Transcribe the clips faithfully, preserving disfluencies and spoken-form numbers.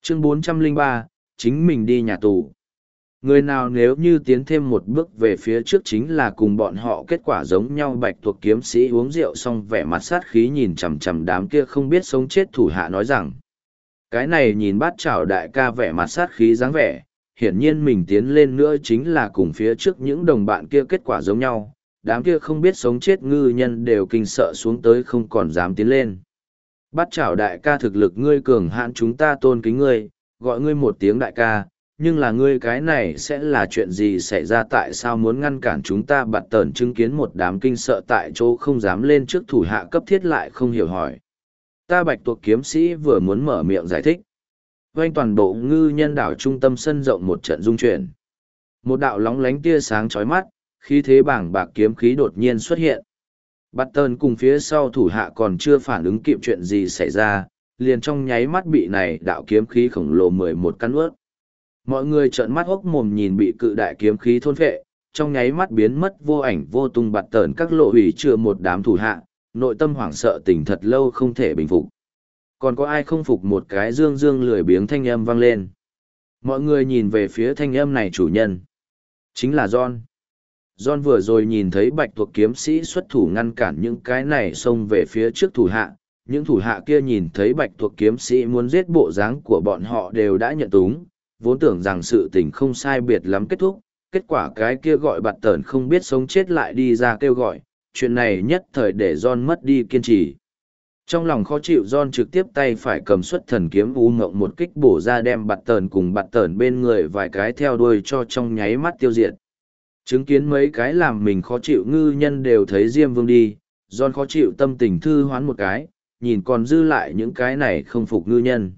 Chương bốn trăm lẻ ba, chính mình đi nhà tù. Người nào nếu như tiến thêm một bước về phía trước chính là cùng bọn họ kết quả giống nhau. Bạch tuộc kiếm sĩ uống rượu xong vẻ mặt sát khí nhìn chằm chằm đám kia không biết sống chết thủ hạ nói rằng. Cái này nhìn bát chảo đại ca vẻ mặt sát khí dáng vẻ, hiển nhiên mình tiến lên nữa chính là cùng phía trước những đồng bạn kia kết quả giống nhau. Đám kia không biết sống chết ngư nhân đều kinh sợ xuống tới không còn dám tiến lên. Bát chảo đại ca thực lực ngươi cường hãn, chúng ta tôn kính ngươi, gọi ngươi một tiếng đại ca, nhưng là ngươi cái này sẽ là chuyện gì xảy ra, tại sao muốn ngăn cản chúng ta? Bạt tờn chứng kiến một đám kinh sợ tại chỗ không dám lên trước thủ hạ cấp thiết lại không hiểu hỏi. Ta bạch tuộc kiếm sĩ vừa muốn mở miệng giải thích. Quanh toàn bộ ngư nhân đảo trung tâm sân rộng một trận rung chuyển. Một đạo lóng lánh tia sáng chói mắt, khí thế bảng bạc kiếm khí đột nhiên xuất hiện. Bạt tờn cùng phía sau thủ hạ còn chưa phản ứng kịp chuyện gì xảy ra, liền trong nháy mắt bị này đạo kiếm khí khổng lồ mười một căn ướt. Mọi người trợn mắt hốc mồm nhìn bị cự đại kiếm khí thôn phệ, trong nháy mắt biến mất vô ảnh vô tung. Bạt tờn các lộ hủy chừa một đám thủ hạ, nội tâm hoảng sợ tỉnh thật lâu không thể bình phục. Còn có ai không phục? Một cái dương dương lười biếng thanh âm vang lên. Mọi người nhìn về phía thanh âm này chủ nhân. Chính là John. John vừa rồi nhìn thấy bạch tuộc kiếm sĩ xuất thủ ngăn cản những cái này xông về phía trước thủ hạ. Những thủ hạ kia nhìn thấy bạch tuộc kiếm sĩ muốn giết bộ dáng của bọn họ đều đã nhận túng, vốn tưởng rằng sự tình không sai biệt lắm kết thúc. Kết quả cái kia gọi bạt tờn không biết sống chết lại đi ra kêu gọi, chuyện này nhất thời để John mất đi kiên trì. Trong lòng khó chịu, John trực tiếp tay phải cầm xuất thần kiếm u ngộng một kích bổ ra, đem bạt tờn cùng bạt tờn bên người vài cái theo đuôi cho trong nháy mắt tiêu diệt. Chứng kiến mấy cái làm mình khó chịu ngư nhân đều thấy Diêm Vương đi, John khó chịu tâm tình thư hoán một cái, nhìn còn dư lại những cái này không phục ngư nhân.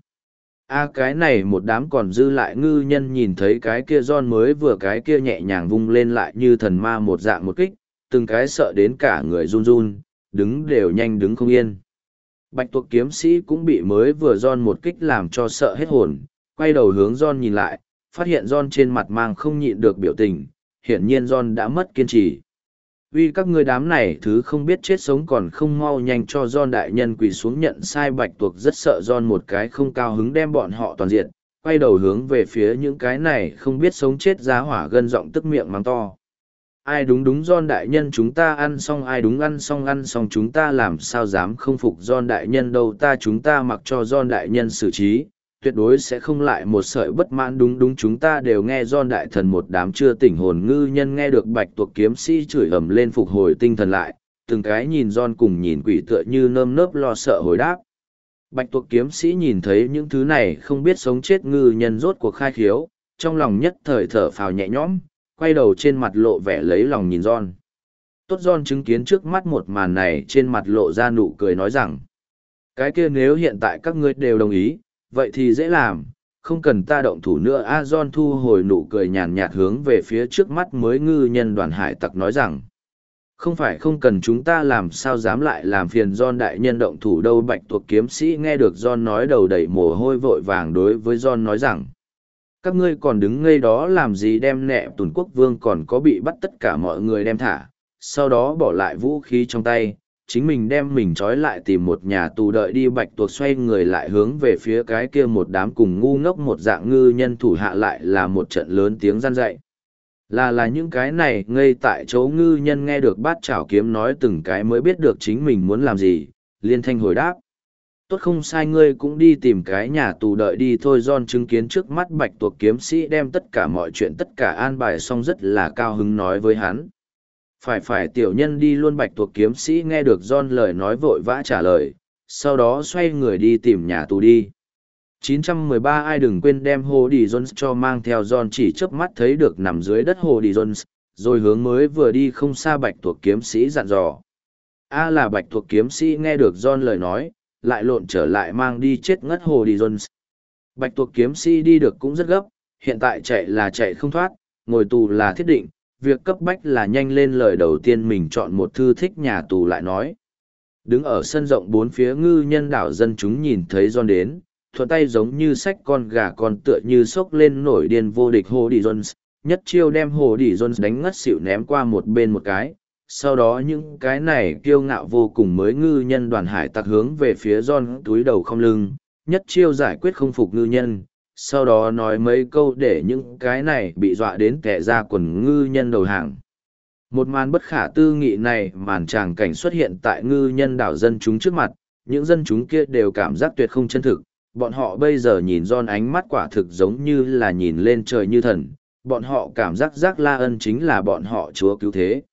A cái này một đám còn dư lại ngư nhân nhìn thấy cái kia John mới vừa cái kia nhẹ nhàng vung lên lại như thần ma một dạng một kích, từng cái sợ đến cả người run run, đứng đều nhanh đứng không yên. Bạch tuộc kiếm sĩ cũng bị mới vừa John một kích làm cho sợ hết hồn, quay đầu hướng John nhìn lại, phát hiện John trên mặt mang không nhịn được biểu tình, hiển nhiên John đã mất kiên trì. Vì các ngươi đám này thứ không biết chết sống còn không mau nhanh cho John đại nhân quỳ xuống nhận sai. Bạch tuộc rất sợ John một cái không cao hứng đem bọn họ toàn diện, quay đầu hướng về phía những cái này không biết sống chết giá hỏa gân giọng tức miệng mắng to. Ai đúng đúng John đại nhân, chúng ta ăn xong, ai đúng ăn xong ăn xong, chúng ta làm sao dám không phục John đại nhân đâu, ta chúng ta mặc cho John đại nhân xử trí, tuyệt đối sẽ không lại một sợi bất mãn, đúng đúng chúng ta đều nghe John đại thần. Một đám chưa tỉnh hồn ngư nhân nghe được bạch tuộc kiếm sĩ chửi ầm lên phục hồi tinh thần lại, từng cái nhìn John cùng nhìn quỷ tựa như nơm nớp lo sợ hồi đáp. Bạch tuộc kiếm sĩ nhìn thấy những thứ này không biết sống chết ngư nhân rốt cuộc khai khiếu, trong lòng nhất thời thở phào nhẹ nhõm, quay đầu trên mặt lộ vẻ lấy lòng nhìn John. Tốt, John chứng kiến trước mắt một màn này trên mặt lộ ra nụ cười nói rằng, cái kia nếu hiện tại các ngươi đều đồng ý, vậy thì dễ làm, không cần ta động thủ nữa. A John thu hồi nụ cười nhàn nhạt hướng về phía trước mắt mới ngư nhân đoàn hải tặc nói rằng, không phải không cần, chúng ta làm sao dám lại làm phiền John đại nhân động thủ đâu. Bạch tuộc kiếm sĩ nghe được John nói đầu đầy mồ hôi vội vàng đối với John nói rằng, các ngươi còn đứng ngây đó làm gì, đem nẹ Tùn quốc vương còn có bị bắt tất cả mọi người đem thả, sau đó bỏ lại vũ khí trong tay, chính mình đem mình trói lại tìm một nhà tù đợi đi. Bạch tuộc xoay người lại hướng về phía cái kia một đám cùng ngu ngốc một dạng ngư nhân thủ hạ lại là một trận lớn tiếng gian dạy. Là là những cái này ngây tại chỗ ngư nhân nghe được bát chảo kiếm nói từng cái mới biết được chính mình muốn làm gì, liên thanh hồi đáp. Tốt, không sai, ngươi cũng đi tìm cái nhà tù đợi đi thôi. John chứng kiến trước mắt bạch tuộc kiếm sĩ đem tất cả mọi chuyện tất cả an bài xong rất là cao hứng nói với hắn. Phải phải, tiểu nhân đi luôn. Bạch tuộc kiếm sĩ nghe được John lời nói vội vã trả lời, sau đó xoay người đi tìm nhà tù đi. chín trăm mười ba Ai đừng quên đem Hồ Đi Jones cho mang theo. John chỉ chớp mắt thấy được nằm dưới đất Hồ Đi Jones, rồi hướng mới vừa đi không xa bạch tuộc kiếm sĩ dặn dò. A là bạch tuộc kiếm sĩ nghe được John lời nói, lại lộn trở lại mang đi chết ngất Hồ Đi Jones. Bạch tuộc kiếm sĩ đi được cũng rất gấp, hiện tại chạy là chạy không thoát, ngồi tù là thiết định, việc cấp bách là nhanh lên. Lời đầu tiên mình chọn một thư thích nhà tù lại nói. Đứng ở sân rộng bốn phía ngư nhân đảo dân chúng nhìn thấy John đến, thuận tay giống như xách con gà con tựa như xốc lên nổi điên vô địch Hồ Đi Jones, nhất chiêu đem Hồ Đi Jones đánh ngất xỉu ném qua một bên một cái. Sau đó những cái này kiêu ngạo vô cùng mới ngư nhân đoàn hải tặc hướng về phía John túi đầu không lưng, nhất chiêu giải quyết không phục ngư nhân, sau đó nói mấy câu để những cái này bị dọa đến kẻ ra quần ngư nhân đầu hàng. Một màn bất khả tư nghị này màn tràng cảnh xuất hiện tại ngư nhân đảo dân chúng trước mặt, những dân chúng kia đều cảm giác tuyệt không chân thực, bọn họ bây giờ nhìn John ánh mắt quả thực giống như là nhìn lên trời như thần, bọn họ cảm giác Giác La Ân chính là bọn họ chúa cứu thế.